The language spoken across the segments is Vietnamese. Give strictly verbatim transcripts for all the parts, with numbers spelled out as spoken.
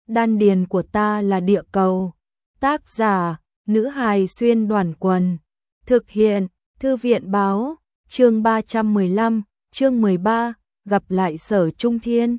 đan điền của ta là địa cầu. Tác giả, nữ hài xuyên đoàn quần. Thực hiện, thư viện báo, chương ba trăm mười lăm, chương mười ba, gặp lại Sở Trung Thiên.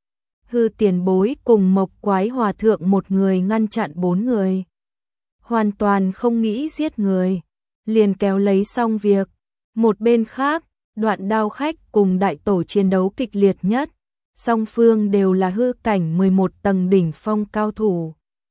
Hư tiền bối cùng Mộc Quái Hòa Thượng một người ngăn chặn bốn người. Hoàn toàn không nghĩ giết người, liền kéo lấy xong việc. Một bên khác, Đoạn Đao Khách cùng Đại Tổ chiến đấu kịch liệt nhất. Song phương đều là hư cảnh mười một tầng đỉnh phong cao thủ.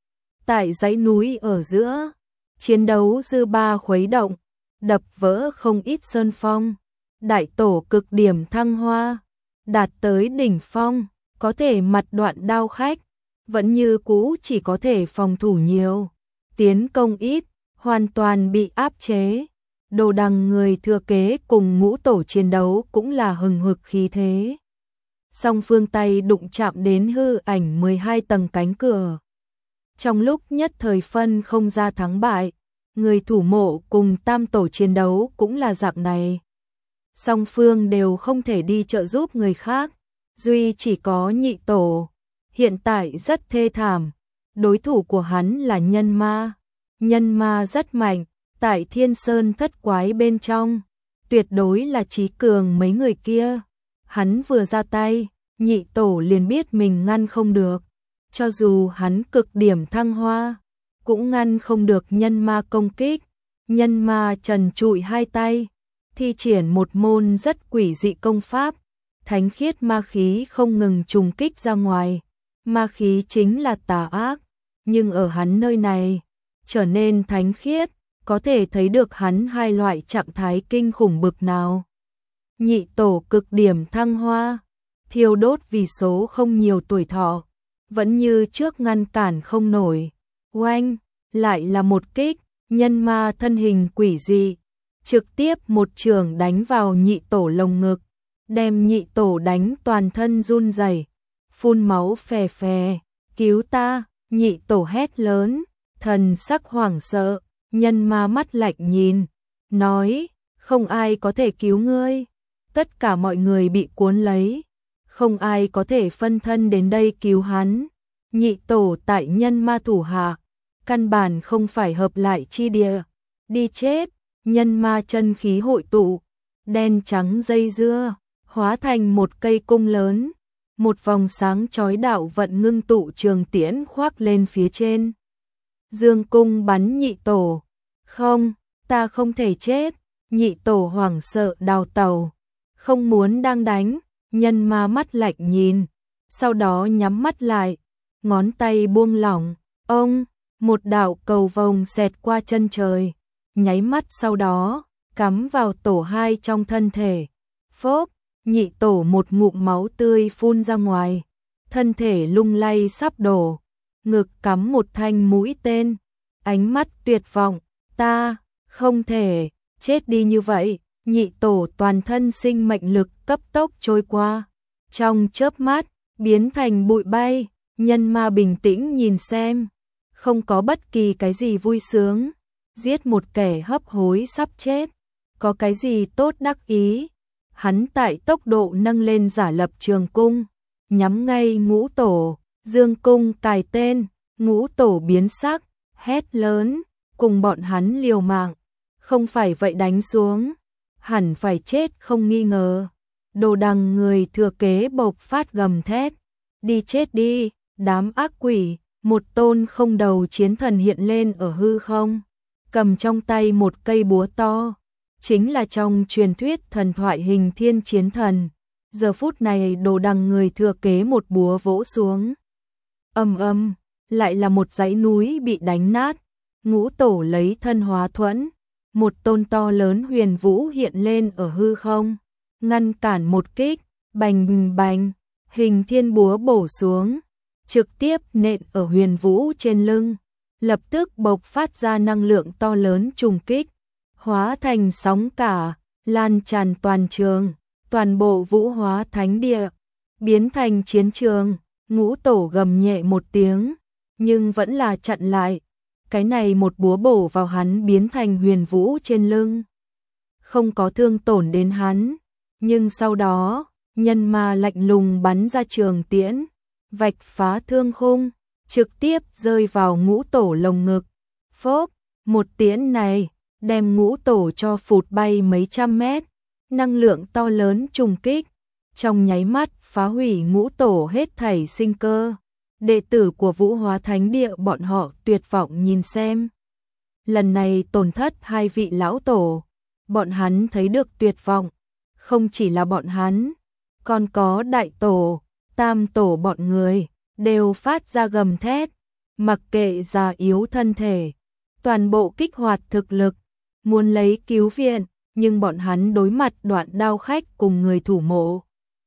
Tại dãy núi ở giữa, chiến đấu dư ba khuấy động, đập vỡ không ít sơn phong. Đại Tổ cực điểm thăng hoa, đạt tới đỉnh phong, có thể mặt Đoạn Đao Khách, vẫn như cũ chỉ có thể phòng thủ nhiều, tiến công ít, hoàn toàn bị áp chế. Đồ Đằng người thừa kế cùng Ngũ Tổ chiến đấu cũng là hừng hực khí thế. Song phương tay đụng chạm đến hư ảnh mười hai tầng cánh cửa. Trong lúc nhất thời phân không ra thắng bại, người thủ mộ cùng Tam Tổ chiến đấu cũng là dạng này. Song phương đều không thể đi trợ giúp người khác, duy chỉ có Nhị Tổ, hiện tại rất thê thảm. Đối thủ của hắn là Nhân Ma. Nhân Ma rất mạnh, tại Thiên Sơn thất quái bên trong, tuyệt đối là trí cường mấy người kia. Hắn vừa ra tay, Nhị Tổ liền biết mình ngăn không được. Cho dù hắn cực điểm thăng hoa, cũng ngăn không được Nhân Ma công kích. Nhân Ma trần trụi hai tay, thi triển một môn rất quỷ dị công pháp. Thánh khiết ma khí không ngừng trùng kích ra ngoài. Ma khí chính là tà ác, nhưng ở hắn nơi này, trở nên thánh khiết, có thể thấy được hắn hai loại trạng thái kinh khủng bực nào. Nhị Tổ cực điểm thăng hoa, thiêu đốt vì số không nhiều tuổi thọ, vẫn như trước ngăn cản không nổi. Oanh, lại là một kích, Nhân Ma thân hình quỷ dị, trực tiếp một chưởng đánh vào Nhị Tổ lồng ngực, đem Nhị Tổ đánh toàn thân run rẩy, phun máu phè phè. Cứu ta! Nhị Tổ hét lớn, thần sắc hoảng sợ. Nhân Ma mắt lạnh nhìn, nói, không ai có thể cứu ngươi. Tất cả mọi người bị cuốn lấy, không ai có thể phân thân đến đây cứu hắn. Nhị Tổ tại Nhân Ma thủ hạ, căn bản không phải hợp lại chi địa. Đi chết! Nhân Ma chân khí hội tụ, đen trắng dây dưa, hóa thành một cây cung lớn. Một vòng sáng chói đạo vận ngưng tụ trường tiễn khoác lên phía trên. Dương cung bắn Nhị Tổ. Không, ta không thể chết. Nhị Tổ hoảng sợ đào tẩu, không muốn đang đánh. Nhân Ma mắt lạnh nhìn, sau đó nhắm mắt lại, ngón tay buông lỏng. Ông, một đạo cầu vồng xẹt qua chân trời, nháy mắt sau đó, cắm vào tổ hai trong thân thể. Phốp, Nhị Tổ một ngụm máu tươi phun ra ngoài, thân thể lung lay sắp đổ, ngực cắm một thanh mũi tên, ánh mắt tuyệt vọng. Ta, không thể, chết đi như vậy. Nhị Tổ toàn thân sinh mệnh lực cấp tốc trôi qua, trong chớp mắt, biến thành bụi bay. Nhân Ma bình tĩnh nhìn xem, không có bất kỳ cái gì vui sướng. Giết một kẻ hấp hối sắp chết, có cái gì tốt đắc ý. Hắn tại tốc độ nâng lên giả lập trường cung, nhắm ngay Ngũ Tổ. Dương cung cài tên, Ngũ Tổ biến sắc, hét lớn, cùng bọn hắn liều mạng. Không phải vậy đánh xuống, hẳn phải chết không nghi ngờ. Đồ Đằng người thừa kế bộc phát gầm thét, đi chết đi, đám ác quỷ. Một tôn không đầu chiến thần hiện lên ở hư không, cầm trong tay một cây búa to, chính là trong truyền thuyết thần thoại Hình Thiên Chiến Thần. Giờ phút này Đồ Đằng người thừa kế một búa vỗ xuống, ầm ầm, lại là một dãy núi bị đánh nát. Ngũ Tổ lấy thân hóa thuẫn, một tôn to lớn huyền vũ hiện lên ở hư không, ngăn cản một kích. Bành bành, Hình Thiên búa bổ xuống, trực tiếp nện ở huyền vũ trên lưng, lập tức bộc phát ra năng lượng to lớn trùng kích, hóa thành sóng cả, lan tràn toàn trường. Toàn bộ Vũ Hóa Thánh Địa biến thành chiến trường. Ngũ Tổ gầm nhẹ một tiếng, nhưng vẫn là chặn lại. Cái này một búa bổ vào hắn biến thành huyền vũ trên lưng, không có thương tổn đến hắn. Nhưng sau đó, Nhân Ma lạnh lùng bắn ra trường tiễn, vạch phá thương khung, trực tiếp rơi vào ngũ tổ lồng ngực. Phốp, một tiễn này, đem ngũ tổ cho phụt bay mấy trăm mét. Năng lượng to lớn trùng kích, trong nháy mắt phá hủy ngũ tổ hết thảy sinh cơ. Đệ tử của Vũ Hóa Thánh Địa bọn họ tuyệt vọng nhìn xem. Lần này tổn thất hai vị lão tổ, bọn hắn thấy được tuyệt vọng. Không chỉ là bọn hắn, còn có đại tổ, tam tổ bọn người, đều phát ra gầm thét. Mặc kệ già yếu thân thể, toàn bộ kích hoạt thực lực, muốn lấy cứu viện, nhưng bọn hắn đối mặt Đoạn Đao Khách cùng người thủ mộ.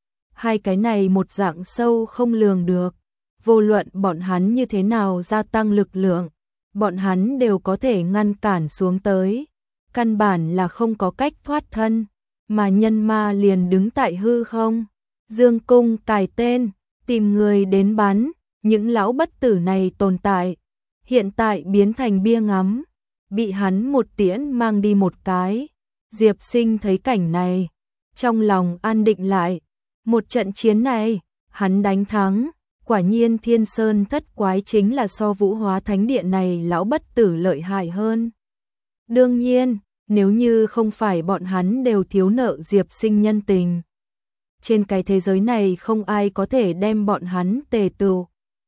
Hai cái này một dạng sâu không lường được, vô luận bọn hắn như thế nào gia tăng lực lượng, bọn hắn đều có thể ngăn cản xuống tới. Căn bản là không có cách thoát thân, mà nhân ma liền đứng tại hư không. Dương cung cài tên, tìm người đến bắn, những lão bất tử này tồn tại, hiện tại biến thành bia ngắm, bị hắn một tiễn mang đi một cái. Diệp Sinh thấy cảnh này, trong lòng an định lại, một trận chiến này, hắn đánh thắng, quả nhiên Thiên Sơn thất quái chính là so Vũ Hóa Thánh Điện này lão bất tử lợi hại hơn. Đương nhiên, nếu như không phải bọn hắn đều thiếu nợ Diệp Sinh nhân tình, trên cái thế giới này không ai có thể đem bọn hắn tề tựu.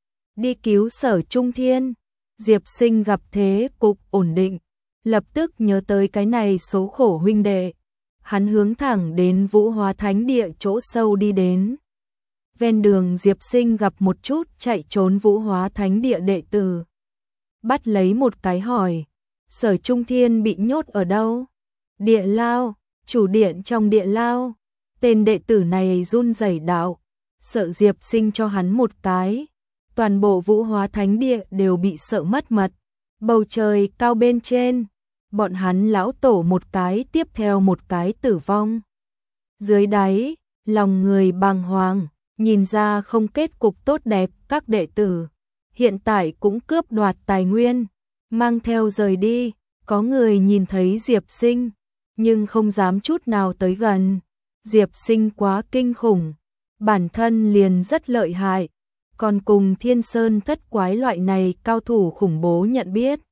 Đi cứu Sở Trung Thiên, Diệp Sinh gặp thế cục ổn định, lập tức nhớ tới cái này số khổ huynh đệ. Hắn hướng thẳng đến Vũ Hóa Thánh Địa chỗ sâu đi đến. Ven đường Diệp Sinh gặp một chút chạy trốn Vũ Hóa Thánh Địa đệ tử. Bắt lấy một cái hỏi, Sở Trung Thiên bị nhốt ở đâu? Địa lao, chủ điện trong địa lao. Tên đệ tử này run rẩy đạo, sợ Diệp Sinh cho hắn một cái. Toàn bộ Vũ Hóa Thánh Địa đều bị sợ mất mật. Bầu trời cao bên trên, bọn hắn lão tổ một cái tiếp theo một cái tử vong. Dưới đáy, lòng người bàng hoàng, nhìn ra không kết cục tốt đẹp. Các đệ tử hiện tại cũng cướp đoạt tài nguyên, mang theo rời đi. Có người nhìn thấy Diệp Sinh, nhưng không dám chút nào tới gần. Diệp Sinh quá kinh khủng, bản thân liền rất lợi hại, còn cùng Thiên Sơn thất quái loại này cao thủ khủng bố nhận biết.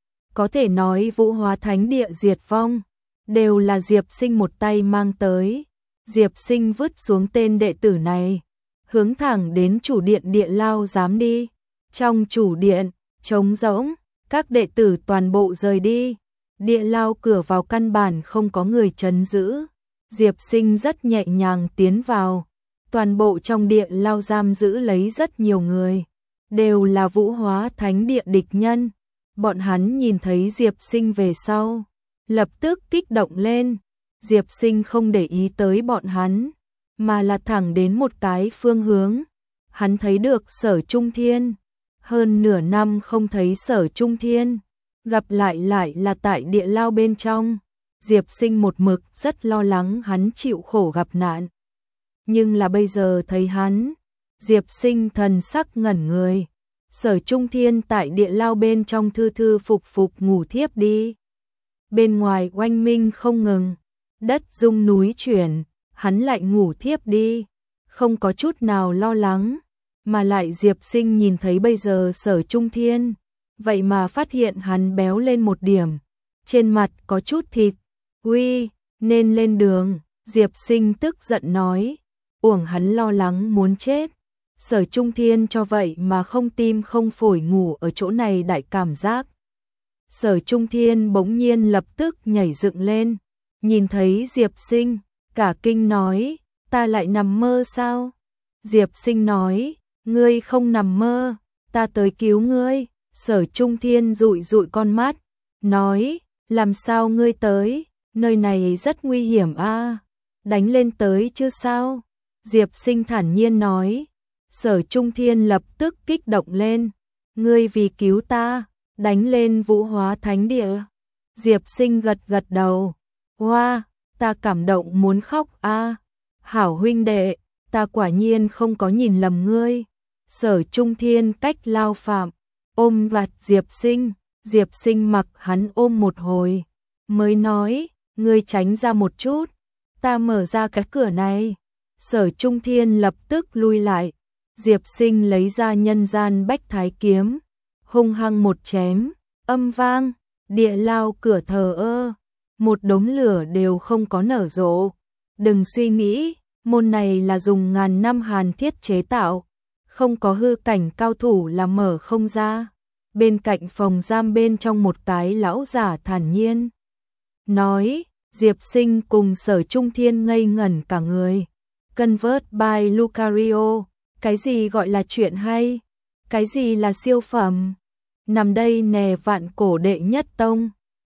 Có thể nói Vũ Hóa Thánh Địa diệt vong, đều là Diệp Sinh một tay mang tới. Diệp Sinh vứt xuống tên đệ tử này, hướng thẳng đến chủ điện địa lao dám đi. Trong chủ điện, trống rỗng, các đệ tử toàn bộ rời đi. Địa lao cửa vào căn bản không có người trấn giữ. Diệp Sinh rất nhẹ nhàng tiến vào. Toàn bộ trong địa lao giam giữ lấy rất nhiều người, đều là Vũ Hóa Thánh Địa địch nhân. Bọn hắn nhìn thấy Diệp Sinh về sau, lập tức kích động lên. Diệp Sinh không để ý tới bọn hắn, mà là thẳng đến một cái phương hướng. Hắn thấy được Sở Trung Thiên. Hơn nửa năm không thấy Sở Trung Thiên, gặp lại lại là tại địa lao bên trong. Diệp Sinh một mực rất lo lắng hắn chịu khổ gặp nạn. Nhưng là bây giờ thấy hắn, Diệp Sinh thần sắc ngẩn người. Sở Trung Thiên tại địa lao bên trong thư thư phục phục ngủ thiếp đi. Bên ngoài oanh minh không ngừng, đất rung núi chuyển, hắn lại ngủ thiếp đi, không có chút nào lo lắng. Mà lại Diệp Sinh nhìn thấy bây giờ Sở Trung Thiên, vậy mà phát hiện hắn béo lên một điểm, trên mặt có chút thịt. Uy, nên lên đường. Diệp Sinh tức giận nói, uổng hắn lo lắng muốn chết. Sở Trung Thiên cho vậy mà không tim không phổi ngủ ở chỗ này đại cảm giác. Sở Trung Thiên bỗng nhiên lập tức nhảy dựng lên, nhìn thấy Diệp Sinh, cả kinh nói, ta lại nằm mơ sao? Diệp Sinh nói, ngươi không nằm mơ, ta tới cứu ngươi. Sở Trung Thiên dụi dụi con mắt, nói, làm sao ngươi tới, nơi này rất nguy hiểm a, đánh lên tới chứ sao? Diệp Sinh thản nhiên nói. Sở Trung Thiên lập tức kích động lên, ngươi vì cứu ta, đánh lên Vũ Hóa Thánh Địa. Diệp Sinh gật gật đầu, hoa, ta cảm động muốn khóc a. Hảo huynh đệ, ta quả nhiên không có nhìn lầm ngươi. Sở Trung Thiên cách lao phạm, ôm vặt Diệp Sinh. Diệp Sinh mặc hắn ôm một hồi, mới nói, ngươi tránh ra một chút, ta mở ra cái cửa này. Sở Trung Thiên lập tức lui lại. Diệp Sinh lấy ra nhân gian bách thái kiếm, hung hăng một chém, âm vang, địa lao cửa thờ ơ, một đống lửa đều không có nở rộ. Đừng suy nghĩ, môn này là dùng ngàn năm hàn thiết chế tạo, không có hư cảnh cao thủ là mở không ra. Bên cạnh phòng giam bên trong một cái lão giả thản nhiên nói, Diệp Sinh cùng Sở Trung Thiên ngây ngẩn cả người. Convert by Lucario, cái gì gọi là chuyện hay? Cái gì là siêu phẩm? Nằm đây nè vạn cổ đệ nhất tông.